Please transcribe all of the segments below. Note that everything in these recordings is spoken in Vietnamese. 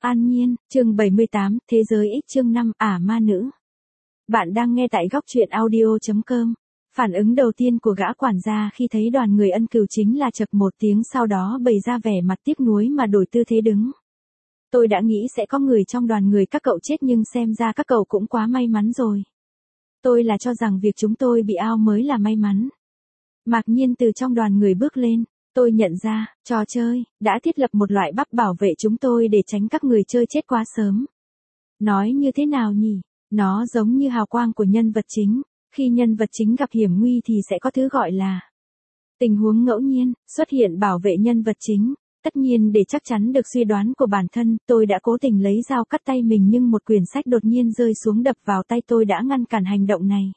An Nhiên, chương 78, Thế giới X chương 5, ma nữ. Bạn đang nghe tại góc truyện audio.com. Phản ứng đầu tiên của gã quản gia khi thấy đoàn người Ân Cửu chính là chậc một tiếng, sau đó bày ra vẻ mặt tiếc nuối mà đổi tư thế đứng. Tôi đã nghĩ sẽ có người trong đoàn người các cậu chết, nhưng xem ra các cậu cũng quá may mắn rồi. Tôi là cho rằng việc chúng tôi bị ao mới là may mắn. Mạc Nhiên từ trong đoàn người bước lên. Tôi nhận ra, trò chơi đã thiết lập một loại bắp bảo vệ chúng tôi để tránh các người chơi chết quá sớm. Nói như thế nào nhỉ? Nó giống như hào quang của nhân vật chính. Khi nhân vật chính gặp hiểm nguy thì sẽ có thứ gọi là tình huống ngẫu nhiên, xuất hiện bảo vệ nhân vật chính. Tất nhiên để chắc chắn được suy đoán của bản thân, tôi đã cố tình lấy dao cắt tay mình, nhưng một quyển sách đột nhiên rơi xuống đập vào tay tôi đã ngăn cản hành động này.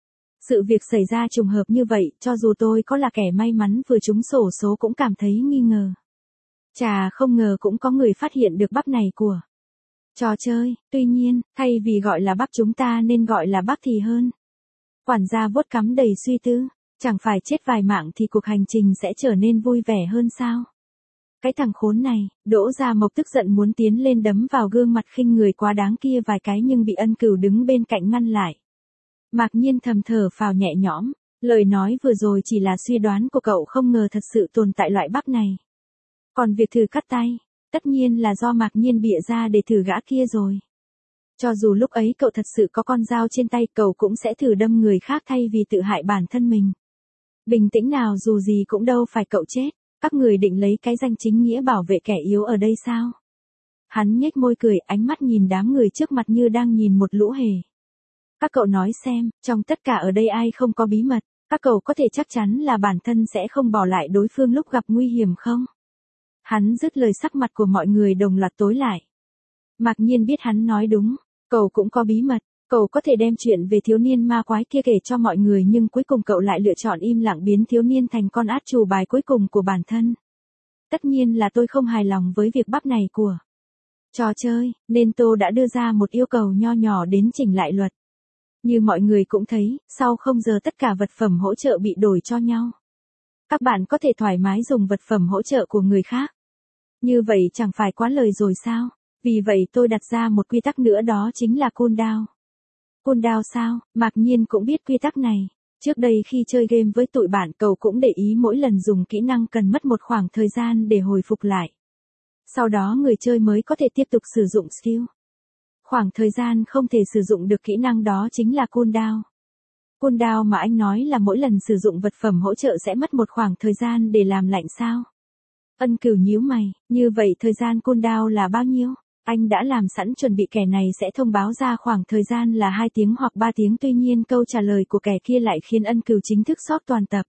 Sự việc xảy ra trùng hợp như vậy, cho dù tôi có là kẻ may mắn vừa trúng xổ số cũng cảm thấy nghi ngờ. Chà, không ngờ cũng có người phát hiện được bắp này của trò chơi, tuy nhiên, thay vì gọi là bắp chúng ta nên gọi là bắp thì hơn. Quản gia vuốt cằm đầy suy tư, chẳng phải chết vài mạng thì cuộc hành trình sẽ trở nên vui vẻ hơn sao? Cái thằng khốn này, Đỗ Gia Mộc tức giận muốn tiến lên đấm vào gương mặt khinh người quá đáng kia vài cái, nhưng bị Ân Cửu đứng bên cạnh ngăn lại. Mạc Nhiên thầm thở phào nhẹ nhõm, lời nói vừa rồi chỉ là suy đoán của cậu, không ngờ thật sự tồn tại loại bắp này. Còn việc thử cắt tay, tất nhiên là do Mạc Nhiên bịa ra để thử gã kia rồi. Cho dù lúc ấy cậu thật sự có con dao trên tay, cậu cũng sẽ thử đâm người khác thay vì tự hại bản thân mình. Bình tĩnh nào, dù gì cũng đâu phải cậu chết, các người định lấy cái danh chính nghĩa bảo vệ kẻ yếu ở đây sao? Hắn nhếch môi cười, ánh mắt nhìn đám người trước mặt như đang nhìn một lũ hề. Các cậu nói xem, trong tất cả ở đây ai không có bí mật, các cậu có thể chắc chắn là bản thân sẽ không bỏ lại đối phương lúc gặp nguy hiểm không? Hắn dứt lời, sắc mặt của mọi người đồng loạt tối lại. Mạc Nhiên biết hắn nói đúng, cậu cũng có bí mật, cậu có thể đem chuyện về thiếu niên ma quái kia kể cho mọi người, nhưng cuối cùng cậu lại lựa chọn im lặng, biến thiếu niên thành con át chủ bài cuối cùng của bản thân. Tất nhiên là tôi không hài lòng với việc bắp này của trò chơi, nên tôi đã đưa ra một yêu cầu nho nhỏ đến chỉnh lại luật. Như mọi người cũng thấy, sau 0 giờ tất cả vật phẩm hỗ trợ bị đổi cho nhau. Các bạn có thể thoải mái dùng vật phẩm hỗ trợ của người khác. Như vậy chẳng phải quá lời rồi sao? Vì vậy tôi đặt ra một quy tắc nữa, đó chính là cooldown. Cooldown sao? Mạc Nhiên cũng biết quy tắc này. Trước đây khi chơi game với tụi bạn, cậu cũng để ý mỗi lần dùng kỹ năng cần mất một khoảng thời gian để hồi phục lại. Sau đó người chơi mới có thể tiếp tục sử dụng skill. Khoảng thời gian không thể sử dụng được kỹ năng đó chính là cooldown. Cooldown mà anh nói là mỗi lần sử dụng vật phẩm hỗ trợ sẽ mất một khoảng thời gian để làm lạnh sao? Ân Cửu nhíu mày, như vậy thời gian cooldown là bao nhiêu? Anh đã làm sẵn chuẩn bị kẻ này sẽ thông báo ra khoảng thời gian là 2 tiếng hoặc 3 tiếng, tuy nhiên câu trả lời của kẻ kia lại khiến Ân Cửu chính thức sốc toàn tập.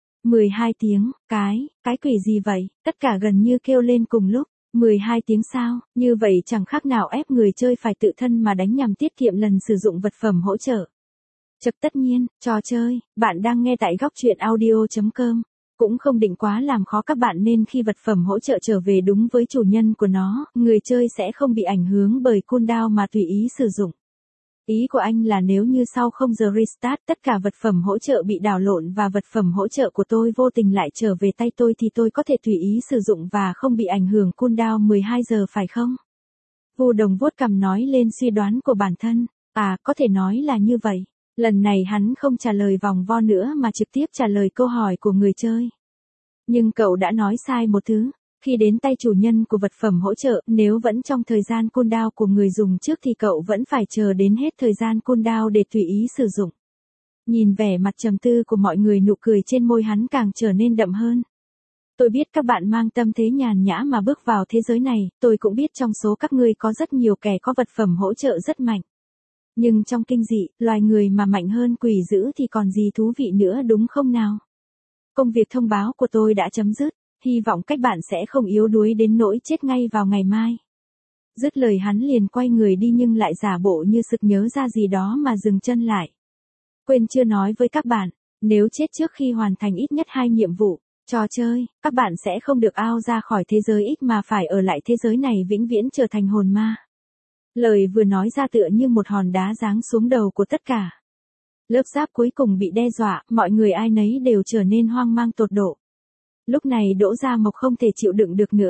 12 tiếng, cái quỷ gì vậy? Tất cả gần như kêu lên cùng lúc. 12 tiếng sao? Như vậy chẳng khác nào ép người chơi phải tự thân mà đánh nhằm tiết kiệm lần sử dụng vật phẩm hỗ trợ. Tất nhiên, trò chơi, bạn đang nghe tại góc truyện audio.com. Cũng không định quá làm khó các bạn, nên khi vật phẩm hỗ trợ trở về đúng với chủ nhân của nó, người chơi sẽ không bị ảnh hưởng bởi cooldown mà tùy ý sử dụng. Ý của anh là nếu như sau 0 giờ restart tất cả vật phẩm hỗ trợ bị đảo lộn và vật phẩm hỗ trợ của tôi vô tình lại trở về tay tôi thì tôi có thể tùy ý sử dụng và không bị ảnh hưởng cooldown 12 giờ phải không? Vu Đồng vuốt cằm nói lên suy đoán của bản thân. Có thể nói là như vậy. Lần này hắn không trả lời vòng vo nữa mà trực tiếp trả lời câu hỏi của người chơi. Nhưng cậu đã nói sai một thứ. Khi đến tay chủ nhân của vật phẩm hỗ trợ, nếu vẫn trong thời gian cooldown của người dùng trước thì cậu vẫn phải chờ đến hết thời gian cooldown để tùy ý sử dụng. Nhìn vẻ mặt trầm tư của mọi người, nụ cười trên môi hắn càng trở nên đậm hơn. Tôi biết các bạn mang tâm thế nhàn nhã mà bước vào thế giới này, tôi cũng biết trong số các ngươi có rất nhiều kẻ có vật phẩm hỗ trợ rất mạnh. Nhưng trong kinh dị, loài người mà mạnh hơn quỷ dữ thì còn gì thú vị nữa, đúng không nào? Công việc thông báo của tôi đã chấm dứt, hy vọng các bạn sẽ không yếu đuối đến nỗi chết ngay vào ngày mai. Dứt lời hắn liền quay người đi, nhưng lại giả bộ như sực nhớ ra gì đó mà dừng chân lại. Quên chưa nói với các bạn, nếu chết trước khi hoàn thành ít nhất 2 nhiệm vụ trò chơi, các bạn sẽ không được out ra khỏi thế giới X mà phải ở lại thế giới này vĩnh viễn trở thành hồn ma. Lời vừa nói ra tựa như một hòn đá giáng xuống đầu của tất cả. Lớp giáp cuối cùng bị đe dọa, mọi người ai nấy đều trở nên hoang mang tột độ. Lúc này Đỗ Gia Mộc không thể chịu đựng được nữa.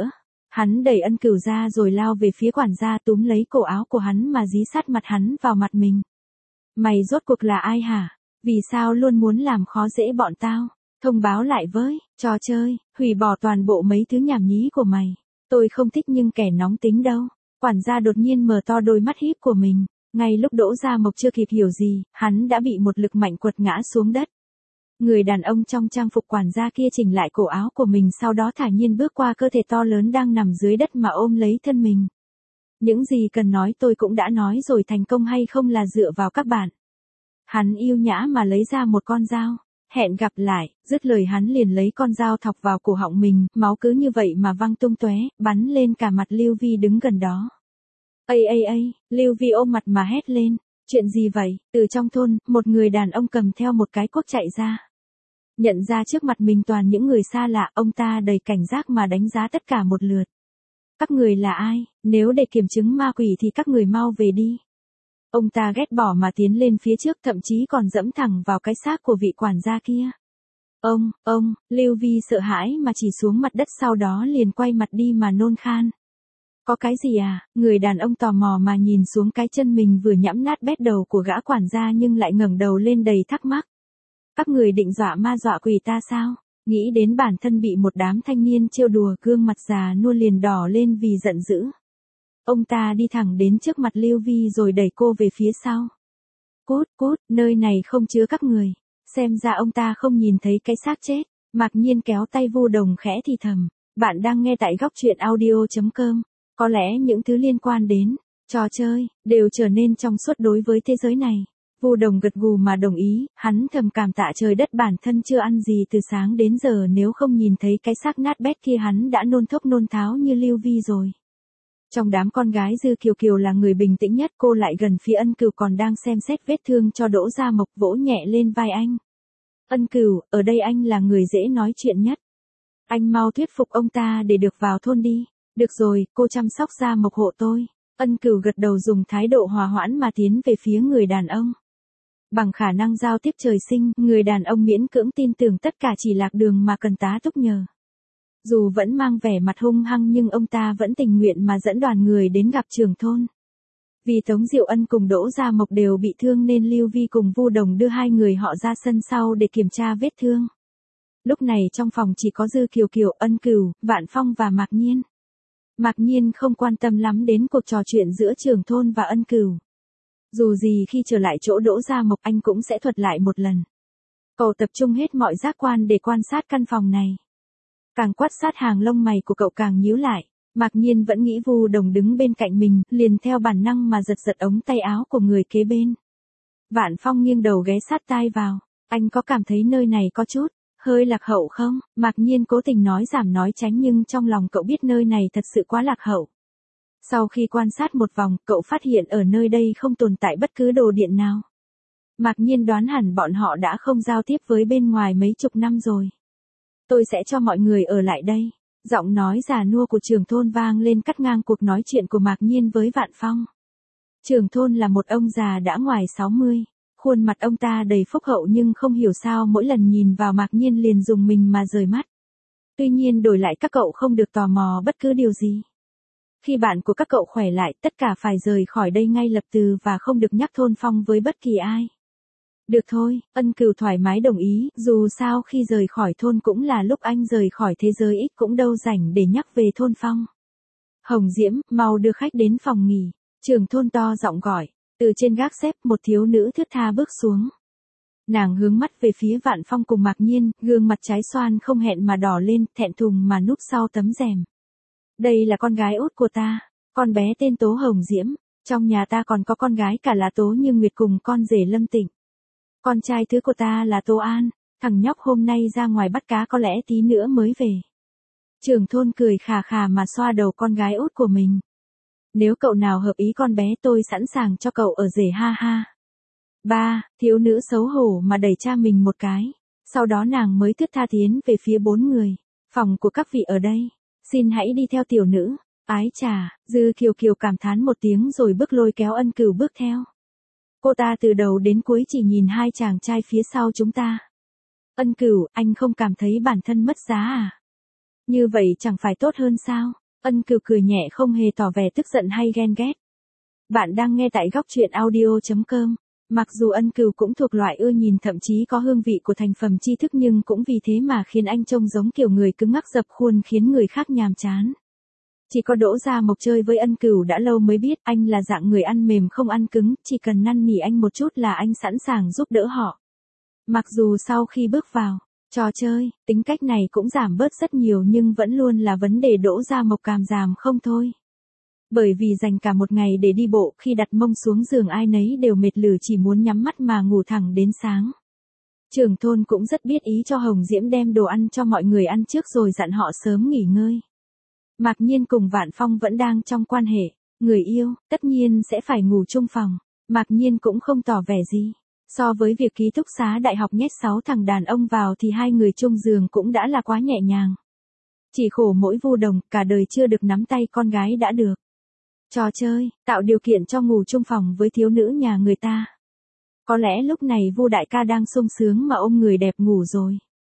Hắn đẩy Ân Cửu ra rồi lao về phía quản gia túm lấy cổ áo của hắn mà dí sát mặt hắn vào mặt mình. Mày rốt cuộc là ai hả? Vì sao luôn muốn làm khó dễ bọn tao? Thông báo lại với, trò chơi, hủy bỏ toàn bộ mấy thứ nhảm nhí của mày. Tôi không thích nhưng kẻ nóng tính đâu. Quản gia đột nhiên mở to đôi mắt híp của mình. Ngay lúc Đỗ Gia Mộc chưa kịp hiểu gì, hắn đã bị một lực mạnh quật ngã xuống đất. Người đàn ông trong trang phục quản gia kia chỉnh lại cổ áo của mình, sau đó thản nhiên bước qua cơ thể to lớn đang nằm dưới đất mà ôm lấy thân mình. Những gì cần nói tôi cũng đã nói rồi, thành công hay không là dựa vào các bạn. Hắn yêu nhã mà lấy ra một con dao. Hẹn gặp lại, dứt lời hắn liền lấy con dao thọc vào cổ họng mình, máu cứ như vậy mà văng tung tóe, bắn lên cả mặt Lưu Vi đứng gần đó. Ây, Lưu Vi ôm mặt mà hét lên, chuyện gì vậy? Từ trong thôn, một người đàn ông cầm theo một cái cuốc chạy ra. Nhận ra trước mặt mình toàn những người xa lạ, ông ta đầy cảnh giác mà đánh giá tất cả một lượt. Các người là ai? Nếu để kiểm chứng ma quỷ thì các người mau về đi. Ông ta ghét bỏ mà tiến lên phía trước, thậm chí còn dẫm thẳng vào cái xác của vị quản gia kia. Ông, Lưu Vi sợ hãi mà chỉ xuống mặt đất, sau đó liền quay mặt đi mà nôn khan. Có cái gì à? Người đàn ông tò mò mà nhìn xuống cái chân mình vừa nhẫm nát bét đầu của gã quản gia nhưng lại ngẩng đầu lên đầy thắc mắc. Các người định dọa ma dọa quỷ ta sao? Nghĩ đến bản thân bị một đám thanh niên trêu đùa, gương mặt già nua liền đỏ lên vì giận dữ. Ông ta đi thẳng đến trước mặt Lưu Vi rồi đẩy cô về phía sau. Cút, nơi này không chứa các người. Xem ra ông ta không nhìn thấy cái xác chết. Mạc Nhiên kéo tay Vu Đồng khẽ thì thầm. Bạn đang nghe tại góc truyện audio.com. Có lẽ những thứ liên quan đến trò chơi đều trở nên trong suốt đối với thế giới này. Vu Đồng gật gù mà đồng ý, hắn thầm cảm tạ trời đất bản thân chưa ăn gì từ sáng đến giờ, nếu không nhìn thấy cái xác nát bét kia hắn đã nôn thốc nôn tháo như Lưu Vi rồi. Trong đám con gái Dư Kiều Kiều là người bình tĩnh nhất, cô lại gần phía Ân Cửu còn đang xem xét vết thương cho Đỗ Gia Mộc, vỗ nhẹ lên vai anh. Ân Cửu, ở đây anh là người dễ nói chuyện nhất. Anh mau thuyết phục ông ta để được vào thôn đi. Được rồi, cô chăm sóc Gia Mộc hộ tôi. Ân Cửu gật đầu dùng thái độ hòa hoãn mà tiến về phía người đàn ông. Bằng khả năng giao tiếp trời sinh, người đàn ông miễn cưỡng tin tưởng tất cả chỉ lạc đường mà cần tá túc nhờ. Dù vẫn mang vẻ mặt hung hăng nhưng ông ta vẫn tình nguyện mà dẫn đoàn người đến gặp trưởng thôn. Vì Tống Diệu Ân cùng Đỗ Gia Mộc đều bị thương nên Lưu Vi cùng Vu Đồng đưa hai người họ ra sân sau để kiểm tra vết thương. Lúc này trong phòng chỉ có Dư Kiều Kiều, Ân Cửu, Vạn Phong và Mạc Nhiên. Mạc Nhiên không quan tâm lắm đến cuộc trò chuyện giữa trưởng thôn và Ân Cửu. Dù gì khi trở lại chỗ Đỗ Gia Mộc anh cũng sẽ thuật lại một lần. Cậu tập trung hết mọi giác quan để quan sát căn phòng này. Càng quan sát hàng lông mày của cậu càng nhíu lại. Mạc Nhiên vẫn nghĩ Vu Đồng đứng bên cạnh mình, liền theo bản năng mà giật giật ống tay áo của người kế bên. Vạn Phong nghiêng đầu ghé sát tai vào. Anh có cảm thấy nơi này có chút hơi lạc hậu không? Mạc Nhiên cố tình nói giảm nói tránh nhưng trong lòng cậu biết nơi này thật sự quá lạc hậu. Sau khi quan sát một vòng, cậu phát hiện ở nơi đây không tồn tại bất cứ đồ điện nào. Mạc Nhiên đoán hẳn bọn họ đã không giao tiếp với bên ngoài mấy chục năm rồi. Tôi sẽ cho mọi người ở lại đây. Giọng nói già nua của trưởng thôn vang lên cắt ngang cuộc nói chuyện của Mạc Nhiên với Vạn Phong. Trưởng thôn là một ông già đã ngoài 60. Khuôn mặt ông ta đầy phúc hậu nhưng không hiểu sao mỗi lần nhìn vào Mạc Nhiên liền dùng mình mà rời mắt. Tuy nhiên đổi lại các cậu không được tò mò bất cứ điều gì. Khi bạn của các cậu khỏe lại, tất cả phải rời khỏi đây ngay lập tức và không được nhắc thôn Phong với bất kỳ ai. Được thôi, Ân Cửu thoải mái đồng ý, dù sao khi rời khỏi thôn cũng là lúc anh rời khỏi thế giới ít, cũng đâu rảnh để nhắc về thôn Phong. Hồng Diễm, mau đưa khách đến phòng nghỉ. Trưởng thôn to giọng gọi. Từ trên gác xếp một thiếu nữ thướt tha bước xuống. Nàng hướng mắt về phía Vạn Phong cùng Mạc Nhiên, gương mặt trái xoan không hẹn mà đỏ lên, thẹn thùng mà núp sau tấm rèm. Đây là con gái út của ta, con bé tên Tố Hồng Diễm, trong nhà ta còn có con gái cả là Tố Như Nguyệt cùng con rể Lâm Tịnh. Con trai thứ của ta là Tố An, thằng nhóc hôm nay ra ngoài bắt cá có lẽ tí nữa mới về. Trưởng thôn cười khà khà mà xoa đầu con gái út của mình. Nếu cậu nào hợp ý con bé tôi sẵn sàng cho cậu ở rể ha ha. Ba, thiếu nữ xấu hổ mà đẩy cha mình một cái. Sau đó nàng mới thướt tha tiến về phía bốn người. Phòng của các vị ở đây. Xin hãy đi theo tiểu nữ. Ái chà, Dư Kiều Kiều cảm thán một tiếng rồi bước lôi kéo Ân Cửu bước theo. Cô ta từ đầu đến cuối chỉ nhìn hai chàng trai phía sau chúng ta. Ân Cửu, anh không cảm thấy bản thân mất giá à? Như vậy chẳng phải tốt hơn sao? Ân Cừu cười nhẹ không hề tỏ vẻ tức giận hay ghen ghét. Bạn đang nghe tại góc truyện audio.com. Mặc dù Ân Cừu cũng thuộc loại ưa nhìn thậm chí có hương vị của thành phẩm tri thức nhưng cũng vì thế mà khiến anh trông giống kiểu người cứng ngắc dập khuôn khiến người khác nhàm chán. Chỉ có Đỗ Gia Mộc chơi với Ân Cừu đã lâu mới biết anh là dạng người ăn mềm không ăn cứng, chỉ cần năn nỉ anh một chút là anh sẵn sàng giúp đỡ họ. Mặc dù sau khi bước vào trò chơi, tính cách này cũng giảm bớt rất nhiều nhưng vẫn luôn là vấn đề Đỗ Gia Mộc cảm giảm không thôi. Bởi vì dành cả một ngày để đi bộ, khi đặt mông xuống giường ai nấy đều mệt lử chỉ muốn nhắm mắt mà ngủ thẳng đến sáng. Trưởng thôn cũng rất biết ý cho Hồng Diễm đem đồ ăn cho mọi người ăn trước rồi dặn họ sớm nghỉ ngơi. Mạc Nhiên cùng Vạn Phong vẫn đang trong quan hệ, người yêu, tất nhiên sẽ phải ngủ chung phòng. Mạc Nhiên cũng không tỏ vẻ gì. So với việc ký túc xá đại học nhét 6 thằng đàn ông vào thì hai người chung giường cũng đã là quá nhẹ nhàng. Chỉ khổ mỗi Vu Đồng, cả đời chưa được nắm tay con gái đã được. Trò chơi, tạo điều kiện cho ngủ chung phòng với thiếu nữ nhà người ta. Có lẽ lúc này Vu đại ca đang sung sướng mà ôm người đẹp ngủ rồi.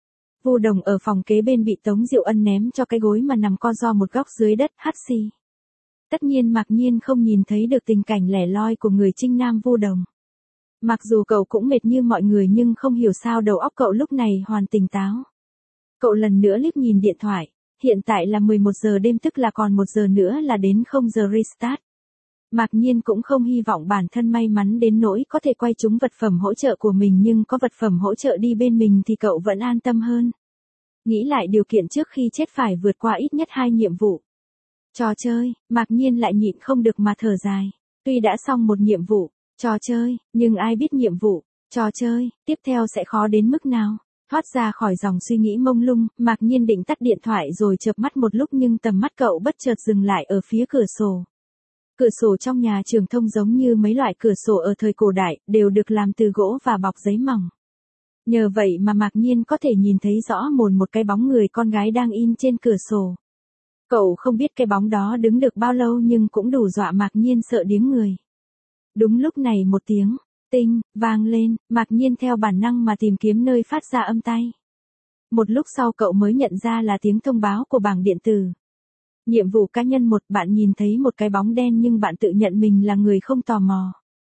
Vu Đồng ở phòng kế bên bị Tống Diệu Ân ném cho cái gối mà nằm co ro một góc dưới đất hắt xì. Tất nhiên Mạc Nhiên không nhìn thấy được tình cảnh lẻ loi của người trinh nam Vu Đồng. Mặc dù cậu cũng mệt như mọi người nhưng không hiểu sao đầu óc cậu lúc này hoàn tỉnh táo. Cậu lần nữa liếc nhìn điện thoại, hiện tại là 11 giờ đêm tức là còn 1 giờ nữa là đến 0 giờ restart. Mạc Nhiên cũng không hy vọng bản thân may mắn đến nỗi có thể quay trúng vật phẩm hỗ trợ của mình nhưng có vật phẩm hỗ trợ đi bên mình thì cậu vẫn an tâm hơn. Nghĩ lại điều kiện trước khi chết phải vượt qua ít nhất 2 nhiệm vụ. Trò chơi, Mạc Nhiên lại nhịn không được mà thở dài. Tuy đã xong một nhiệm vụ, trò chơi, nhưng ai biết nhiệm vụ, trò chơi, tiếp theo sẽ khó đến mức nào. Thoát ra khỏi dòng suy nghĩ mông lung, Mạc Nhiên định tắt điện thoại rồi chợp mắt một lúc nhưng tầm mắt cậu bất chợt dừng lại ở phía cửa sổ. Cửa sổ trong nhà Trường Thông giống như mấy loại cửa sổ ở thời cổ đại, đều được làm từ gỗ và bọc giấy mỏng. Nhờ vậy mà Mạc Nhiên có thể nhìn thấy rõ mồn một cái bóng người con gái đang in trên cửa sổ. Cậu không biết cái bóng đó đứng được bao lâu nhưng cũng đủ dọa Mạc Nhiên sợ điếng người. Đúng lúc này một tiếng tinh vang lên, Mạc Nhiên theo bản năng mà tìm kiếm nơi phát ra âm tay. Một lúc sau cậu mới nhận ra là tiếng thông báo của bảng điện tử. Nhiệm vụ cá nhân 1, bạn nhìn thấy một cái bóng đen nhưng bạn tự nhận mình là người không tò mò.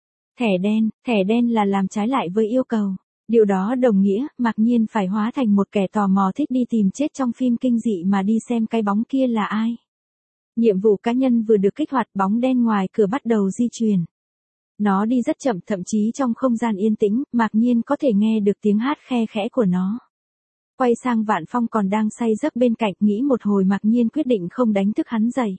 Thẻ đen là làm trái lại với yêu cầu. Điều đó đồng nghĩa, Mạc Nhiên phải hóa thành một kẻ tò mò thích đi tìm chết trong phim kinh dị mà đi xem cái bóng kia là ai. Nhiệm vụ cá nhân vừa được kích hoạt, bóng đen ngoài cửa bắt đầu di chuyển. Nó đi rất chậm, thậm chí trong không gian yên tĩnh, Mạc Nhiên có thể nghe được tiếng hát khe khẽ của nó. Quay sang Vạn Phong còn đang say giấc bên cạnh, nghĩ một hồi Mạc Nhiên quyết định không đánh thức hắn dậy.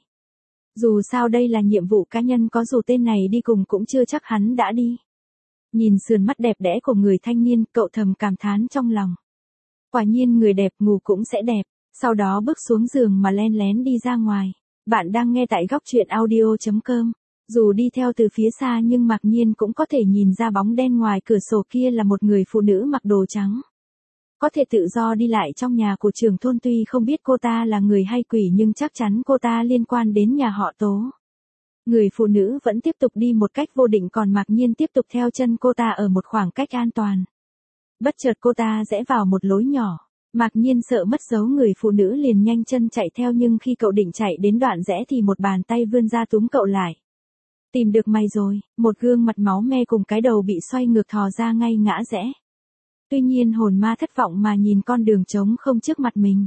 Dù sao đây là nhiệm vụ cá nhân, có dù tên này đi cùng cũng chưa chắc hắn đã đi. Nhìn sườn mắt đẹp đẽ của người thanh niên, cậu thầm cảm thán trong lòng. Quả nhiên người đẹp ngủ cũng sẽ đẹp, sau đó bước xuống giường mà len lén đi ra ngoài. Bạn đang nghe tại góc truyện audio.com. Dù đi theo từ phía xa nhưng Mạc Nhiên cũng có thể nhìn ra bóng đen ngoài cửa sổ kia là một người phụ nữ mặc đồ trắng. Có thể tự do đi lại trong nhà của Trường Thôn, tuy không biết cô ta là người hay quỷ nhưng chắc chắn cô ta liên quan đến nhà họ Tố. Người phụ nữ vẫn tiếp tục đi một cách vô định còn Mạc Nhiên tiếp tục theo chân cô ta ở một khoảng cách an toàn. Bất chợt cô ta rẽ vào một lối nhỏ. Mạc Nhiên sợ mất dấu người phụ nữ liền nhanh chân chạy theo nhưng khi cậu định chạy đến đoạn rẽ thì một bàn tay vươn ra túm cậu lại. Tìm được mày rồi, một gương mặt máu me cùng cái đầu bị xoay ngược thò ra ngay ngã rẽ. Tuy nhiên hồn ma thất vọng mà nhìn con đường trống không trước mặt mình.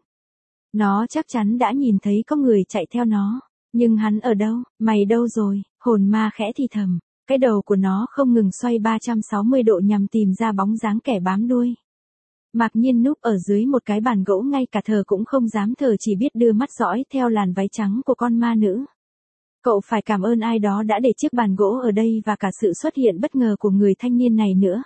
Nó chắc chắn đã nhìn thấy có người chạy theo nó. Nhưng hắn ở đâu, mày đâu rồi, hồn ma khẽ thì thầm. Cái đầu của nó không ngừng xoay 360 độ nhằm tìm ra bóng dáng kẻ bám đuôi. Mạc Nhiên núp ở dưới một cái bàn gỗ, ngay cả thờ cũng không dám thờ, chỉ biết đưa mắt dõi theo làn váy trắng của con ma nữ. Cậu phải cảm ơn ai đó đã để chiếc bàn gỗ ở đây và cả sự xuất hiện bất ngờ của người thanh niên này nữa.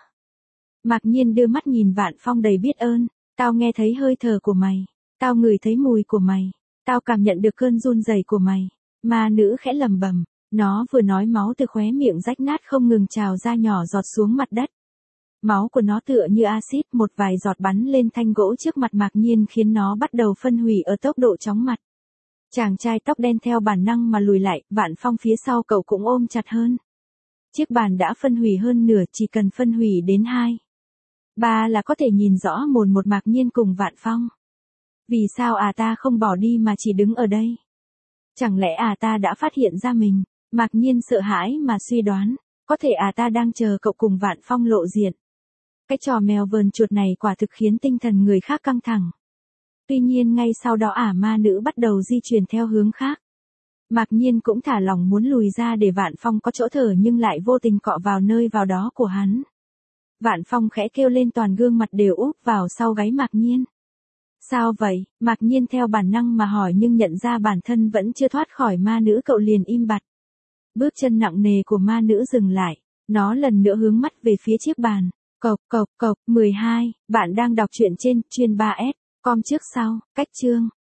Mạc Nhiên đưa mắt nhìn Vạn Phong đầy biết ơn. Tao nghe thấy hơi thở của mày. Tao ngửi thấy mùi của mày. Tao cảm nhận được cơn run rẩy của mày. Ma nữ khẽ lẩm bẩm. Nó vừa nói máu từ khóe miệng rách nát không ngừng trào ra nhỏ giọt xuống mặt đất. Máu của nó tựa như axit, một vài giọt bắn lên thanh gỗ trước mặt Mạc Nhiên khiến nó bắt đầu phân hủy ở tốc độ chóng mặt. Chàng trai tóc đen theo bản năng mà lùi lại, Vạn Phong phía sau cậu cũng ôm chặt hơn. Chiếc bàn đã phân hủy hơn nửa, chỉ cần phân hủy đến 2, 3 là có thể nhìn rõ mồn một Mạc Nhiên cùng Vạn Phong. Vì sao ta không bỏ đi mà chỉ đứng ở đây? Chẳng lẽ ta đã phát hiện ra mình? Mạc Nhiên sợ hãi mà suy đoán, có thể ta đang chờ cậu cùng Vạn Phong lộ diện. Cái trò mèo vờn chuột này quả thực khiến tinh thần người khác căng thẳng. Tuy nhiên ngay sau đó ma nữ bắt đầu di chuyển theo hướng khác. Mạc Nhiên cũng thả lỏng muốn lùi ra để Vạn Phong có chỗ thở nhưng lại vô tình cọ vào nơi vào đó của hắn. Vạn Phong khẽ kêu lên, toàn gương mặt đều úp vào sau gáy Mạc Nhiên. Sao vậy? Mạc Nhiên theo bản năng mà hỏi nhưng nhận ra bản thân vẫn chưa thoát khỏi ma nữ, cậu liền im bặt. Bước chân nặng nề của ma nữ dừng lại, nó lần nữa hướng mắt về phía chiếc bàn. Cộc, 12, bạn đang đọc truyện trên chuyên 3S, com trước sau, cách chương.